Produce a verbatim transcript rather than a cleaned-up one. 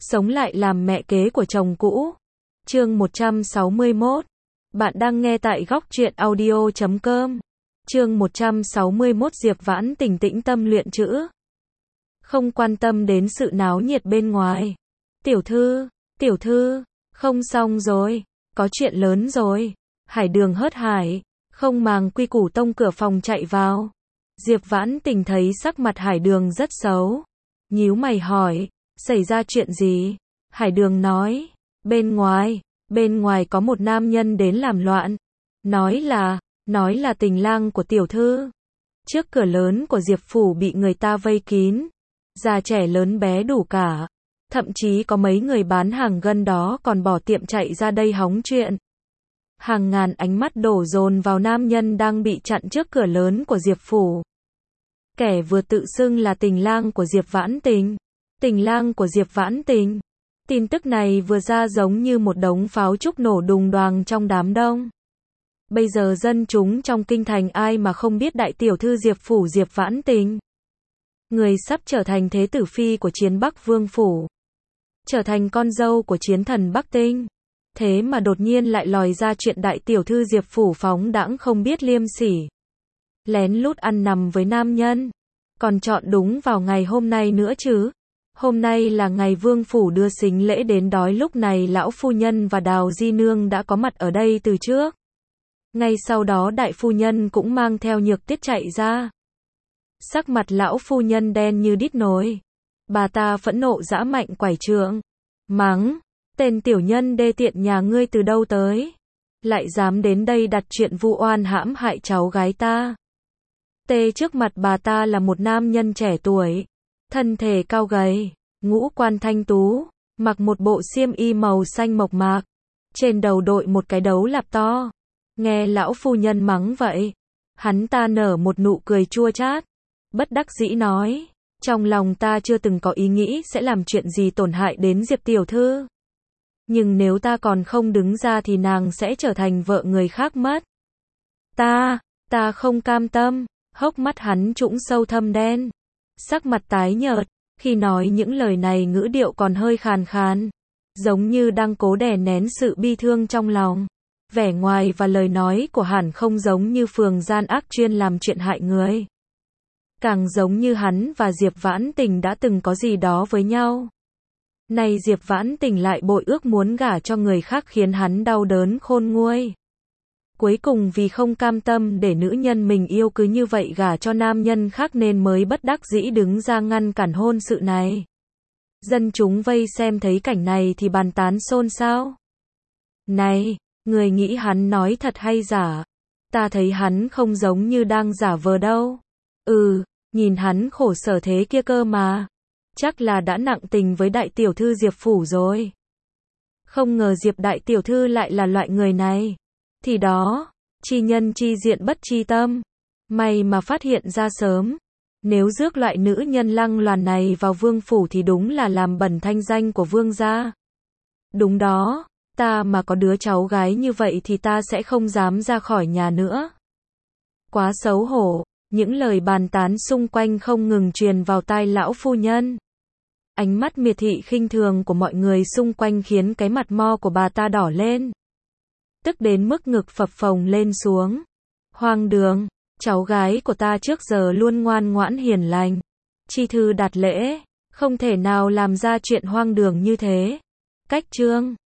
sống lại làm mẹ kế của chồng cũ. Chương một trăm sáu mươi mốt. Bạn đang nghe tại góc truyện audio chấm com. Chương một trăm sáu mươi mốt. Diệp Vãn Tình tĩnh tâm luyện chữ, không quan tâm đến sự náo nhiệt bên ngoài. Tiểu thư, tiểu thư, không xong rồi, có chuyện lớn rồi. Hải Đường hớt hải, không màng quy củ tông cửa phòng chạy vào. Diệp Vãn Tình thấy sắc mặt Hải Đường rất xấu, nhíu mày hỏi, xảy ra chuyện gì? Hải Đường nói, bên ngoài, bên ngoài có một nam nhân đến làm loạn. Nói là, nói là tình lang của tiểu thư. Trước cửa lớn của Diệp phủ bị người ta vây kín, già trẻ lớn bé đủ cả. Thậm chí có mấy người bán hàng gần đó còn bỏ tiệm chạy ra đây hóng chuyện. Hàng ngàn ánh mắt đổ dồn vào nam nhân đang bị chặn trước cửa lớn của Diệp phủ. Kẻ vừa tự xưng là tình lang của Diệp Vãn Tình. Tình lang của Diệp Vãn Tình. Tin tức này vừa ra giống như một đống pháo trúc nổ đùng đoàng trong đám đông. Bây giờ dân chúng trong kinh thành ai mà không biết đại tiểu thư Diệp phủ Diệp Vãn Tình. Người sắp trở thành thế tử phi của Chiến Bắc Vương phủ, trở thành con dâu của chiến thần Bắc Tinh. Thế mà đột nhiên lại lòi ra chuyện đại tiểu thư Diệp phủ phóng đãng không biết liêm sỉ, lén lút ăn nằm với nam nhân, còn chọn đúng vào ngày hôm nay nữa chứ. Hôm nay là ngày vương phủ đưa sính lễ đến, đói lúc này lão phu nhân và Đào Di Nương đã có mặt ở đây từ trước. Ngay sau đó đại phu nhân cũng mang theo Nhược Tuyết chạy ra. Sắc mặt lão phu nhân đen như đít nồi. Bà ta phẫn nộ giã mạnh quải trượng, mắng, tên tiểu nhân đê tiện nhà ngươi từ đâu tới, lại dám đến đây đặt chuyện vu oan hãm hại cháu gái ta. Tê trước mặt bà ta là một nam nhân trẻ tuổi, thân thể cao gầy, ngũ quan thanh tú, mặc một bộ xiêm y màu xanh mộc mạc, trên đầu đội một cái đấu lạp to. Nghe lão phu nhân mắng vậy, hắn ta nở một nụ cười chua chát, bất đắc dĩ nói, trong lòng ta chưa từng có ý nghĩ sẽ làm chuyện gì tổn hại đến Diệp tiểu thư. Nhưng nếu ta còn không đứng ra thì nàng sẽ trở thành vợ người khác mất. Ta, ta không cam tâm. Hốc mắt hắn trũng sâu thâm đen, sắc mặt tái nhợt, khi nói những lời này ngữ điệu còn hơi khàn khàn, giống như đang cố đè nén sự bi thương trong lòng. Vẻ ngoài và lời nói của hắn không giống như phường gian ác chuyên làm chuyện hại người, càng giống như hắn và Diệp Vãn Tình đã từng có gì đó với nhau. Nay Diệp Vãn Tình lại bội ước muốn gả cho người khác khiến hắn đau đớn khôn nguôi. Cuối cùng vì không cam tâm để nữ nhân mình yêu cứ như vậy gả cho nam nhân khác nên mới bất đắc dĩ đứng ra ngăn cản hôn sự này. Dân chúng vây xem thấy cảnh này thì bàn tán xôn xao. Này, người nghĩ hắn nói thật hay giả? Ta thấy hắn không giống như đang giả vờ đâu. Ừ, nhìn hắn khổ sở thế kia cơ mà. Chắc là đã nặng tình với đại tiểu thư Diệp phủ rồi. Không ngờ Diệp đại tiểu thư lại là loại người này. Thì đó, chi nhân chi diện bất chi tâm. May mà phát hiện ra sớm. Nếu rước loại nữ nhân lăng loàn này vào vương phủ thì đúng là làm bẩn thanh danh của vương gia. Đúng đó, ta mà có đứa cháu gái như vậy thì ta sẽ không dám ra khỏi nhà nữa. Quá xấu hổ, những lời bàn tán xung quanh không ngừng truyền vào tai lão phu nhân. Ánh mắt miệt thị khinh thường của mọi người xung quanh khiến cái mặt mo của bà ta đỏ lên, tức đến mức ngực phập phồng lên xuống. Hoang đường, cháu gái của ta trước giờ luôn ngoan ngoãn hiền lành, chi thư đạt lễ, không thể nào làm ra chuyện hoang đường như thế. Cách chương